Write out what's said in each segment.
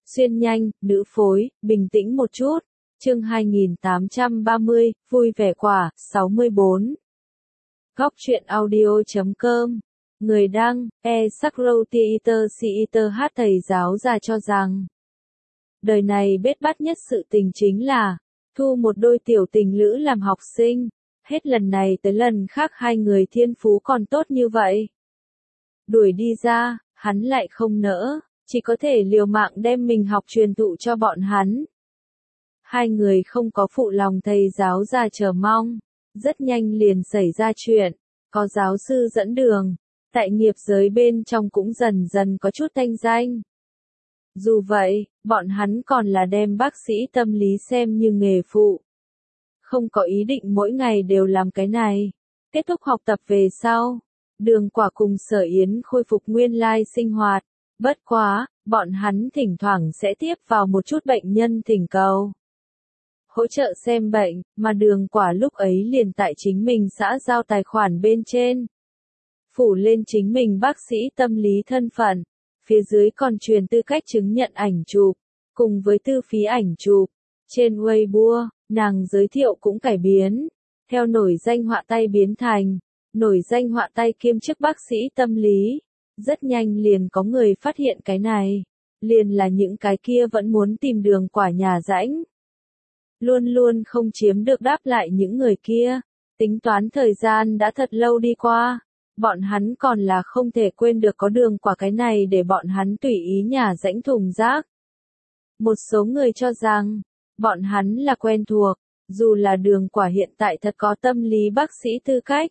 Xuyên nhanh, nữ phối, bình tĩnh một chút. Chương 2830, vui vẻ quả, 64. Góc truyện audio.com. Người đăng, hát thầy giáo già cho rằng. Đời này bết bát nhất sự tình chính là, thu một đôi tiểu tình lữ làm học sinh. Hết lần này tới lần khác hai người thiên phú còn tốt như vậy. Đuổi đi ra, hắn lại không nỡ, chỉ có thể liều mạng đem mình học truyền thụ cho bọn hắn. Hai người không có phụ lòng thầy giáo già chờ mong, rất nhanh liền xảy ra chuyện, có giáo sư dẫn đường, tại nghiệp giới bên trong cũng dần dần có chút thanh danh. Dù vậy, bọn hắn còn là đem bác sĩ tâm lý xem như nghề phụ. Không có ý định mỗi ngày đều làm cái này. Kết thúc học tập về sau, Đường Quả cùng Sở Yến khôi phục nguyên lai sinh hoạt. Bất quá, bọn hắn thỉnh thoảng sẽ tiếp vào một chút bệnh nhân thỉnh cầu hỗ trợ xem bệnh, mà Đường Quả lúc ấy liền tại chính mình xã giao tài khoản bên trên phủ lên chính mình bác sĩ tâm lý thân phận, phía dưới còn truyền tư cách chứng nhận ảnh chụp, cùng với tư phí ảnh chụp. Trên Weibo, nàng giới thiệu cũng cải biến, theo nổi danh họa tay biến thành nổi danh họa tay kiêm chức bác sĩ tâm lý. Rất nhanh liền có người phát hiện cái này, liền là những cái kia vẫn muốn tìm Đường Quả nhà rãnh. Luôn luôn không chiếm được đáp lại những người kia, tính toán thời gian đã thật lâu đi qua, bọn hắn còn là không thể quên được có Đường Quả cái này để bọn hắn tùy ý nhà rãnh thùng rác. Một số người cho rằng, bọn hắn là quen thuộc, dù là Đường Quả hiện tại thật có tâm lý bác sĩ tư cách.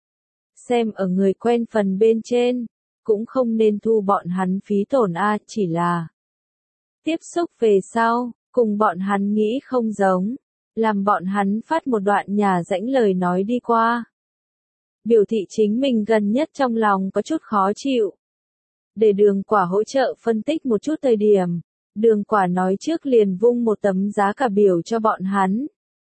Xem ở người quen phần bên trên, cũng không nên thu bọn hắn phí tổn chỉ là tiếp xúc về sau, cùng bọn hắn nghĩ không giống, làm bọn hắn phát một đoạn nhà rãnh lời nói đi qua. Biểu thị chính mình gần nhất trong lòng có chút khó chịu. Để Đường Quả hỗ trợ phân tích một chút thời điểm, Đường Quả nói trước liền vung một tấm giá cả biểu cho bọn hắn.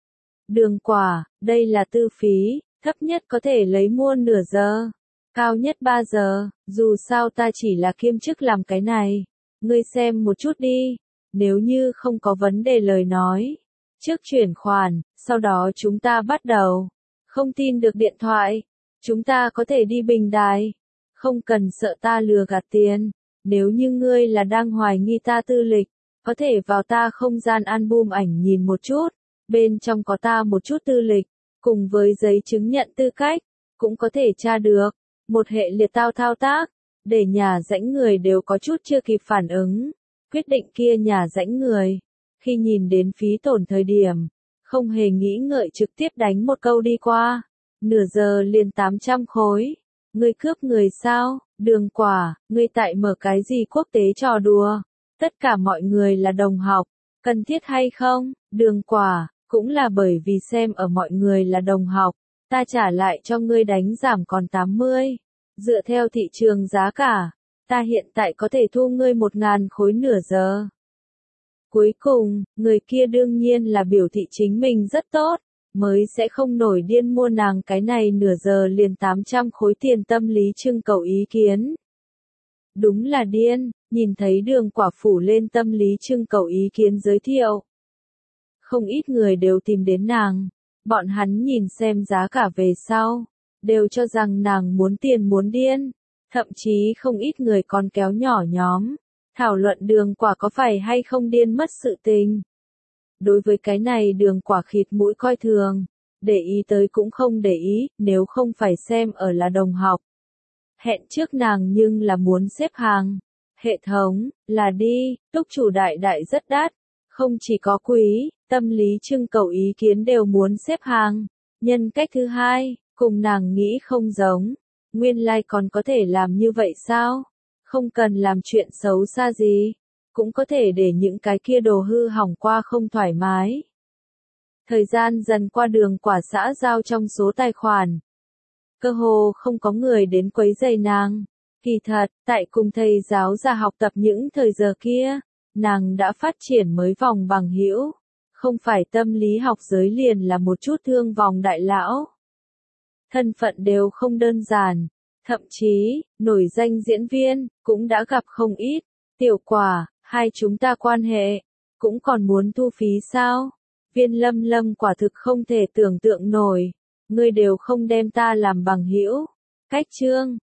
Đường Quả, đây là tư phí, thấp nhất có thể lấy mua nửa giờ, cao nhất 3 giờ, dù sao ta chỉ là kiêm chức làm cái này. Ngươi xem một chút đi, nếu như không có vấn đề lời nói, trước chuyển khoản, sau đó chúng ta bắt đầu. Không tin được điện thoại, chúng ta có thể đi bình đài, không cần sợ ta lừa gạt tiền. Nếu như ngươi là đang hoài nghi ta tư lịch, có thể vào ta không gian album ảnh nhìn một chút, bên trong có ta một chút tư lịch, cùng với giấy chứng nhận tư cách, cũng có thể tra được. Một hệ liệt thao tác, để nhà rãnh người đều có chút chưa kịp phản ứng. Quyết định kia nhà rãnh người, khi nhìn đến phí tổn thời điểm, không hề nghĩ ngợi trực tiếp đánh một câu đi qua. Nửa giờ liền 800 khối. Ngươi cướp người sao? Đường Quả, ngươi tại mở cái gì quốc tế trò đùa? Tất cả mọi người là đồng học, cần thiết hay không? Đường Quả, cũng là bởi vì xem ở mọi người là đồng học, ta trả lại cho ngươi đánh giảm còn 80. Dựa theo thị trường giá cả, ta hiện tại có thể thu ngươi 1.000 khối nửa giờ. Cuối cùng, người kia đương nhiên là biểu thị chính mình rất tốt, mới sẽ không nổi điên mua nàng cái này nửa giờ liền 800 khối tiền tâm lý trưng cầu ý kiến. Đúng là điên, nhìn thấy Đường Quả phủ lên tâm lý trưng cầu ý kiến giới thiệu. Không ít người đều tìm đến nàng, bọn hắn nhìn xem giá cả về sau, đều cho rằng nàng muốn tiền muốn điên, thậm chí không ít người còn kéo nhỏ nhóm, thảo luận Đường Quả có phải hay không điên mất sự tình. Đối với cái này Đường Quả khịt mũi coi thường, để ý tới cũng không để ý, nếu không phải xem ở là đồng học. Hẹn trước nàng nhưng là muốn xếp hàng. Hệ thống, là đi, túc chủ đại rất đắt, không chỉ có quý, tâm lý trưng cầu ý kiến đều muốn xếp hàng. Nhân cách thứ hai, cùng nàng nghĩ không giống, nguyên lai còn có thể làm như vậy sao? Không cần làm chuyện xấu xa gì, cũng có thể để những cái kia đồ hư hỏng qua không thoải mái. Thời gian dần qua Đường Quả xã giao trong số tài khoản, cơ hồ không có người đến quấy rầy nàng. Kỳ thật, tại cùng thầy giáo già học tập những thời giờ kia, nàng đã phát triển mới vòng bằng hữu, không phải tâm lý học giới liền là một chút thương vòng đại lão. Thân phận đều không đơn giản, thậm chí, nổi danh diễn viên, cũng đã gặp không ít. Tiểu Quả, Hai chúng ta quan hệ, cũng còn muốn thu phí sao? Viên Lâm Lâm quả thực không thể tưởng tượng nổi, ngươi đều không đem ta làm bằng hữu. Cách Trương